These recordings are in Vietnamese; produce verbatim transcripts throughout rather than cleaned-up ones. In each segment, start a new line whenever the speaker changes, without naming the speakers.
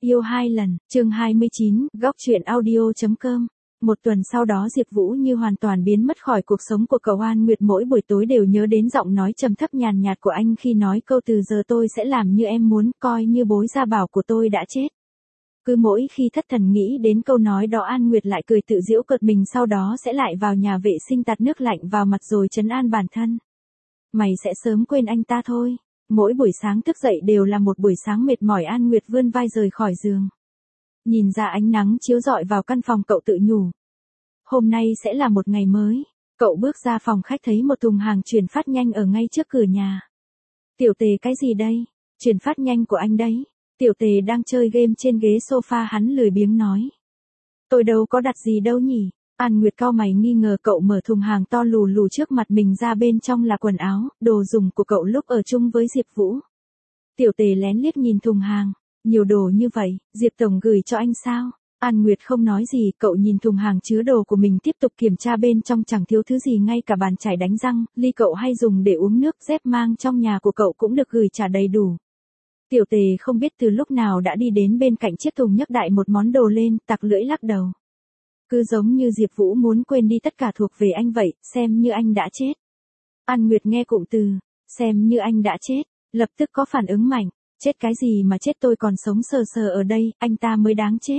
Yêu hai lần, chương hai mươi chín, góc truyện audio.com. Một tuần sau đó Diệp Vũ như hoàn toàn biến mất khỏi cuộc sống của cậu. An Nguyệt mỗi buổi tối đều nhớ đến giọng nói trầm thấp nhàn nhạt của anh khi nói câu từ giờ tôi sẽ làm như em muốn, coi như bối gia bảo của tôi đã chết. Cứ mỗi khi thất thần nghĩ đến câu nói đó An Nguyệt lại cười tự giễu cợt mình, sau đó sẽ lại vào nhà vệ sinh tạt nước lạnh vào mặt rồi trấn an bản thân. Mày sẽ sớm quên anh ta thôi. Mỗi buổi sáng thức dậy đều là một buổi sáng mệt mỏi. An Nguyệt vươn vai rời khỏi giường. Nhìn ra ánh nắng chiếu rọi vào căn phòng, cậu tự nhủ. Hôm nay sẽ là một ngày mới. Cậu bước ra phòng khách thấy một thùng hàng chuyển phát nhanh ở ngay trước cửa nhà. Tiểu Tề, cái gì đây? Chuyển phát nhanh của anh đấy. Tiểu Tề đang chơi game trên ghế sofa, hắn lười biếng nói. Tôi đâu có đặt gì đâu nhỉ? An Nguyệt cau mày nghi ngờ. Cậu mở thùng hàng to lù lù trước mặt mình ra, bên trong là quần áo, đồ dùng của cậu lúc ở chung với Diệp Vũ. Tiểu Tề lén liếc nhìn thùng hàng. Nhiều đồ như vậy, Diệp Tổng gửi cho anh sao? An Nguyệt không nói gì. Cậu nhìn thùng hàng chứa đồ của mình, tiếp tục kiểm tra. Bên trong chẳng thiếu thứ gì, ngay cả bàn chải đánh răng, ly cậu hay dùng để uống nước, dép mang trong nhà của cậu cũng được gửi trả đầy đủ. Tiểu Tề không biết từ lúc nào đã đi đến bên cạnh chiếc thùng, nhấc đại một món đồ lên, tặc lưỡi lắc đầu. Cứ giống như Diệp Vũ muốn quên đi tất cả thuộc về anh vậy, xem như anh đã chết. An Nguyệt nghe cụm từ, xem như anh đã chết, lập tức có phản ứng mạnh. Chết cái gì mà chết, tôi còn sống sờ sờ ở đây, anh ta mới đáng chết.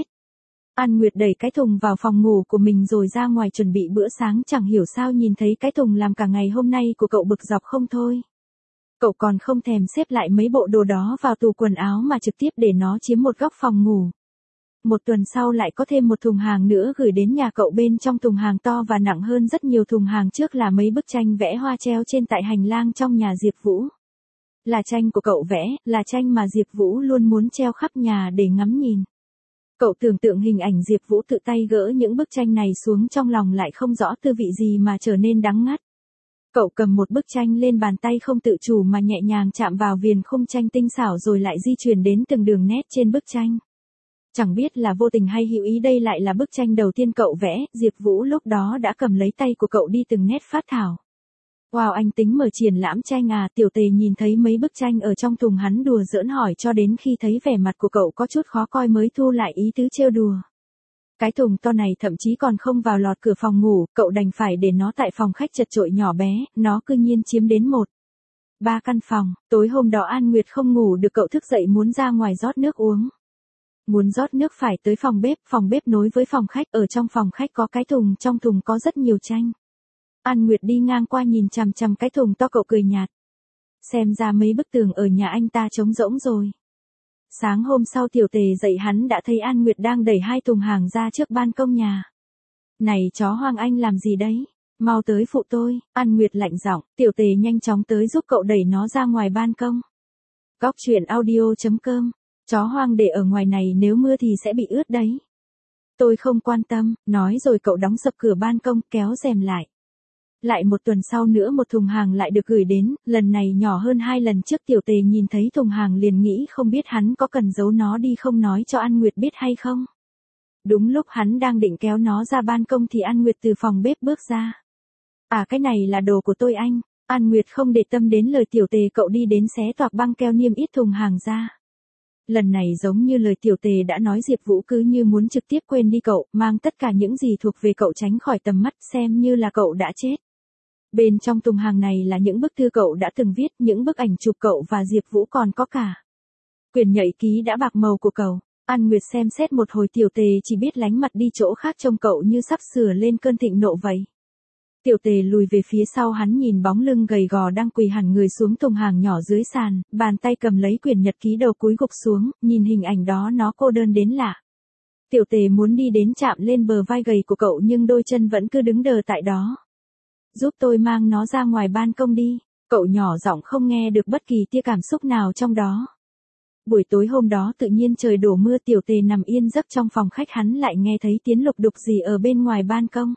An Nguyệt đẩy cái thùng vào phòng ngủ của mình rồi ra ngoài chuẩn bị bữa sáng. Chẳng hiểu sao nhìn thấy cái thùng làm cả ngày hôm nay của cậu bực dọc không thôi. Cậu còn không thèm xếp lại mấy bộ đồ đó vào tủ quần áo mà trực tiếp để nó chiếm một góc phòng ngủ. Một tuần sau lại có thêm một thùng hàng nữa gửi đến nhà cậu. Bên trong thùng hàng to và nặng hơn rất nhiều thùng hàng trước là mấy bức tranh vẽ hoa treo trên tại hành lang trong nhà Diệp Vũ. Là tranh của cậu vẽ, là tranh mà Diệp Vũ luôn muốn treo khắp nhà để ngắm nhìn. Cậu tưởng tượng hình ảnh Diệp Vũ tự tay gỡ những bức tranh này xuống, trong lòng lại không rõ tư vị gì mà trở nên đắng ngắt. Cậu cầm một bức tranh lên bàn tay, không tự chủ mà nhẹ nhàng chạm vào viền khung tranh tinh xảo rồi lại di chuyển đến từng đường nét trên bức tranh. Chẳng biết là vô tình hay hữu ý, đây lại là bức tranh đầu tiên cậu vẽ. Diệp Vũ lúc đó đã cầm lấy tay của cậu đi từng nét phác thảo. Wow, anh tính mở triển lãm tranh à? Tiểu Tề nhìn thấy mấy bức tranh ở trong thùng, hắn đùa giỡn hỏi, cho đến khi thấy vẻ mặt của cậu có chút khó coi mới thu lại ý tứ trêu đùa. Cái thùng to này thậm chí còn không vào lọt cửa phòng ngủ, cậu đành phải để nó tại phòng khách chật chội nhỏ bé, nó cư nhiên chiếm đến một ba căn phòng. Tối hôm đó An Nguyệt không ngủ được, cậu thức dậy muốn ra ngoài rót nước uống. Muốn rót nước phải tới phòng bếp, phòng bếp nối với phòng khách, ở trong phòng khách có cái thùng, trong thùng có rất nhiều tranh. An Nguyệt đi ngang qua nhìn chằm chằm cái thùng to, cậu cười nhạt. Xem ra mấy bức tường ở nhà anh ta trống rỗng rồi. Sáng hôm sau Tiểu Tề dậy, hắn đã thấy An Nguyệt đang đẩy hai thùng hàng ra trước ban công nhà. Này chó hoang, anh làm gì đấy? Mau tới phụ tôi. An Nguyệt lạnh giọng. Tiểu Tề nhanh chóng tới giúp cậu đẩy nó ra ngoài ban công. Góc truyện audio.com. Chó hoang để ở ngoài này, nếu mưa thì sẽ bị ướt đấy. Tôi không quan tâm, nói rồi cậu đóng sập cửa ban công, kéo rèm lại. Lại một tuần sau nữa một thùng hàng lại được gửi đến, lần này nhỏ hơn hai lần trước. Tiểu Tề nhìn thấy thùng hàng liền nghĩ không biết hắn có cần giấu nó đi không, nói cho An Nguyệt biết hay không. Đúng lúc hắn đang định kéo nó ra ban công thì An Nguyệt từ phòng bếp bước ra. À, cái này là đồ của tôi anh. An Nguyệt không để tâm đến lời Tiểu Tề, cậu đi đến xé toạc băng keo niêm yết thùng hàng ra. Lần này giống như lời Tiểu Tề đã nói, Diệp Vũ cứ như muốn trực tiếp quên đi cậu, mang tất cả những gì thuộc về cậu tránh khỏi tầm mắt, xem như là cậu đã chết. Bên trong thùng hàng này là những bức thư cậu đã từng viết, những bức ảnh chụp cậu và Diệp Vũ, còn có cả quyển nhật ký đã bạc màu của cậu. An Nguyệt xem xét một hồi, Tiểu Tề chỉ biết lánh mặt đi chỗ khác, trông cậu như sắp sửa lên cơn thịnh nộ vậy. Tiểu Tề lùi về phía sau, hắn nhìn bóng lưng gầy gò đang quỳ hẳn người xuống thùng hàng nhỏ dưới sàn, bàn tay cầm lấy quyển nhật ký, đầu cúi gục xuống, nhìn hình ảnh đó nó cô đơn đến lạ. Tiểu Tề muốn đi đến chạm lên bờ vai gầy của cậu nhưng đôi chân vẫn cứ đứng đờ tại đó. Giúp tôi mang nó ra ngoài ban công đi. Cậu nhỏ giọng không nghe được bất kỳ tia cảm xúc nào trong đó. Buổi tối hôm đó tự nhiên trời đổ mưa, Tiểu Tề nằm yên giấc trong phòng khách, hắn lại nghe thấy tiếng lục đục gì ở bên ngoài ban công.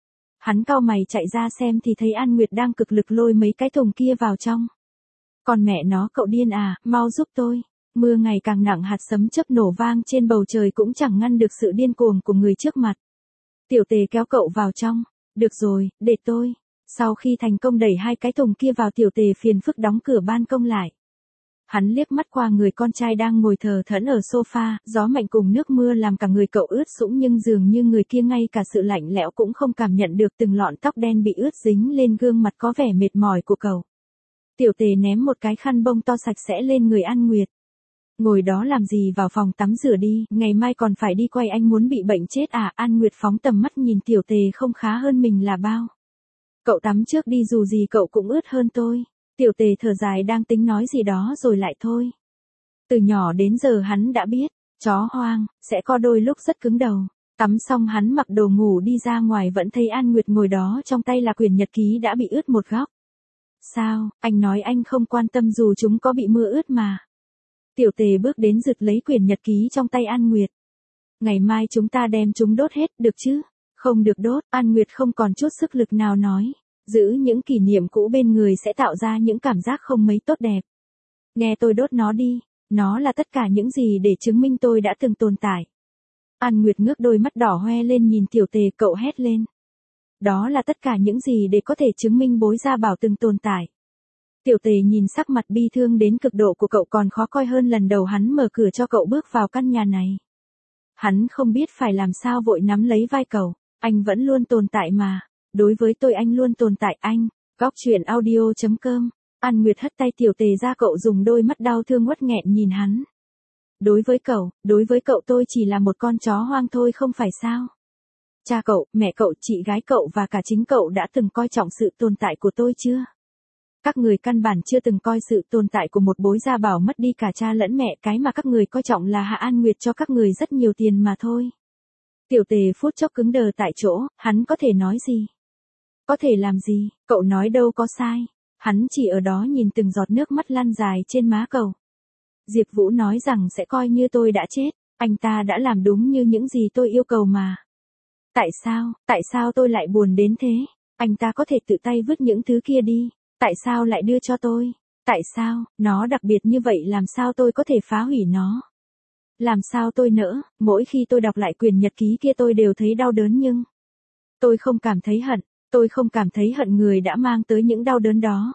Hắn cau mày chạy ra xem thì thấy An Nguyệt đang cực lực lôi mấy cái thùng kia vào trong. Còn mẹ nó, cậu điên à, mau giúp tôi. Mưa ngày càng nặng, hạt sấm chớp nổ vang trên bầu trời cũng chẳng ngăn được sự điên cuồng của người trước mặt. Tiểu Tề kéo cậu vào trong. Được rồi, để tôi. Sau khi thành công đẩy hai cái thùng kia vào, Tiểu Tề phiền phức đóng cửa ban công lại. Hắn liếc mắt qua người con trai đang ngồi thờ thẫn ở sofa, gió mạnh cùng nước mưa làm cả người cậu ướt sũng nhưng dường như người kia ngay cả sự lạnh lẽo cũng không cảm nhận được từng lọn tóc đen bị ướt dính lên gương mặt có vẻ mệt mỏi của cậu. Tiểu Tề ném một cái khăn bông to sạch sẽ lên người An Nguyệt. Ngồi đó làm gì, vào phòng tắm rửa đi, ngày mai còn phải đi quay, anh muốn bị bệnh chết à? An Nguyệt phóng tầm mắt nhìn Tiểu Tề không khá hơn mình là bao. Cậu tắm trước đi, dù gì cậu cũng ướt hơn tôi. Tiểu Tề thở dài đang tính nói gì đó rồi lại thôi. Từ nhỏ đến giờ hắn đã biết, chó hoang, sẽ có đôi lúc rất cứng đầu. Tắm xong hắn mặc đồ ngủ đi ra ngoài vẫn thấy An Nguyệt ngồi đó, trong tay là quyển nhật ký đã bị ướt một góc. Sao, anh nói anh không quan tâm dù chúng có bị mưa ướt mà. Tiểu Tề bước đến giật lấy quyển nhật ký trong tay An Nguyệt. Ngày mai chúng ta đem chúng đốt hết, được chứ? Không được đốt, An Nguyệt không còn chút sức lực nào nói. Giữ những kỷ niệm cũ bên người sẽ tạo ra những cảm giác không mấy tốt đẹp. Nghe tôi đốt nó đi, nó là tất cả những gì để chứng minh tôi đã từng tồn tại. An Nguyệt ngước đôi mắt đỏ hoe lên nhìn Tiểu Tề, cậu hét lên. Đó là tất cả những gì để có thể chứng minh Bối Gia Bảo từng tồn tại. Tiểu Tề nhìn sắc mặt bi thương đến cực độ của cậu còn khó coi hơn lần đầu hắn mở cửa cho cậu bước vào căn nhà này. Hắn không biết phải làm sao, vội nắm lấy vai cậu. Anh vẫn luôn tồn tại mà. Đối với tôi anh luôn tồn tại anh. Góc truyện audio chấm com. An Nguyệt hất tay Tiểu Tề ra, cậu dùng đôi mắt đau thương uất nghẹn nhìn hắn. Đối với cậu, đối với cậu tôi chỉ là một con chó hoang thôi không phải sao? Cha cậu, mẹ cậu, chị gái cậu và cả chính cậu đã từng coi trọng sự tồn tại của tôi chưa? Các người căn bản chưa từng coi sự tồn tại của một Bối Gia Bảo mất đi cả cha lẫn mẹ, cái mà các người coi trọng là Hạ An Nguyệt cho các người rất nhiều tiền mà thôi. Tiểu Tề phút chốc cứng đờ tại chỗ, hắn có thể nói gì? Có thể làm gì, cậu nói đâu có sai. Hắn chỉ ở đó nhìn từng giọt nước mắt lăn dài trên má cậu. Diệp Vũ nói rằng sẽ coi như tôi đã chết, anh ta đã làm đúng như những gì tôi yêu cầu mà. Tại sao, tại sao tôi lại buồn đến thế? Anh ta có thể tự tay vứt những thứ kia đi, tại sao lại đưa cho tôi? Tại sao, nó đặc biệt như vậy làm sao tôi có thể phá hủy nó? Làm sao tôi nỡ, mỗi khi tôi đọc lại quyển nhật ký kia tôi đều thấy đau đớn nhưng tôi không cảm thấy hận, tôi không cảm thấy hận người đã mang tới những đau đớn đó.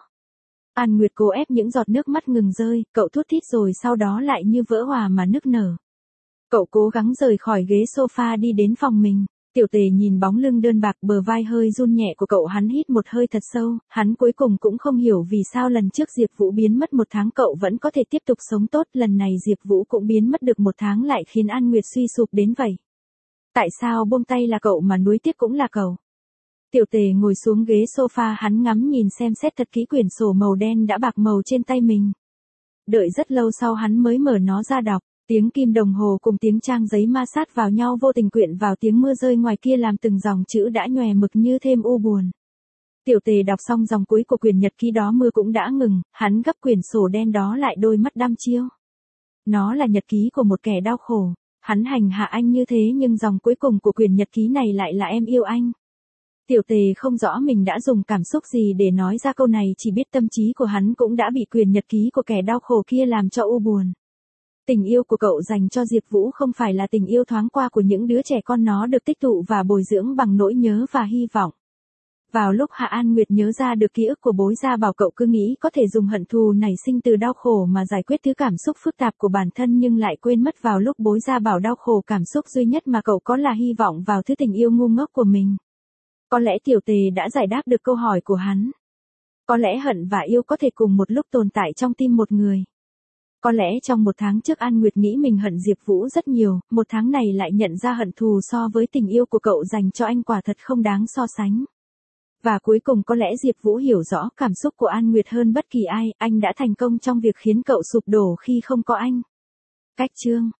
An Nguyệt cố ép những giọt nước mắt ngừng rơi, cậu thút thít rồi sau đó lại như vỡ hòa mà nức nở. Cậu cố gắng rời khỏi ghế sofa đi đến phòng mình. Tiểu Tề nhìn bóng lưng đơn bạc bờ vai hơi run nhẹ của cậu, hắn hít một hơi thật sâu, hắn cuối cùng cũng không hiểu vì sao lần trước Diệp Vũ biến mất một tháng cậu vẫn có thể tiếp tục sống tốt, lần này Diệp Vũ cũng biến mất được một tháng lại khiến An Nguyệt suy sụp đến vậy. Tại sao buông tay là cậu mà nuối tiếc cũng là cậu? Tiểu Tề ngồi xuống ghế sofa, hắn ngắm nhìn xem xét thật kỹ quyển sổ màu đen đã bạc màu trên tay mình. Đợi rất lâu sau hắn mới mở nó ra đọc. Tiếng kim đồng hồ cùng tiếng trang giấy ma sát vào nhau vô tình quyện vào tiếng mưa rơi ngoài kia làm từng dòng chữ đã nhòe mực như thêm u buồn. Tiểu Tề đọc xong dòng cuối của quyển nhật ký đó mưa cũng đã ngừng, hắn gấp quyển sổ đen đó lại, đôi mắt đăm chiêu. Nó là nhật ký của một kẻ đau khổ, hắn hành hạ anh như thế nhưng dòng cuối cùng của quyển nhật ký này lại là em yêu anh. Tiểu Tề không rõ mình đã dùng cảm xúc gì để nói ra câu này, chỉ biết tâm trí của hắn cũng đã bị quyển nhật ký của kẻ đau khổ kia làm cho u buồn. Tình yêu của cậu dành cho Diệp Vũ không phải là tình yêu thoáng qua của những đứa trẻ con, nó được tích tụ và bồi dưỡng bằng nỗi nhớ và hy vọng. Vào lúc Hạ An Nguyệt nhớ ra được ký ức của Bối Gia Bảo, cậu cứ nghĩ có thể dùng hận thù nảy sinh từ đau khổ mà giải quyết thứ cảm xúc phức tạp của bản thân, nhưng lại quên mất vào lúc Bối Gia Bảo đau khổ, cảm xúc duy nhất mà cậu có là hy vọng vào thứ tình yêu ngu ngốc của mình. Có lẽ Tiểu Tề đã giải đáp được câu hỏi của hắn. Có lẽ hận và yêu có thể cùng một lúc tồn tại trong tim một người. Có lẽ trong một tháng trước An Nguyệt nghĩ mình hận Diệp Vũ rất nhiều, một tháng này lại nhận ra hận thù so với tình yêu của cậu dành cho anh quả thật không đáng so sánh. Và cuối cùng có lẽ Diệp Vũ hiểu rõ cảm xúc của An Nguyệt hơn bất kỳ ai, anh đã thành công trong việc khiến cậu sụp đổ khi không có anh. Cách chương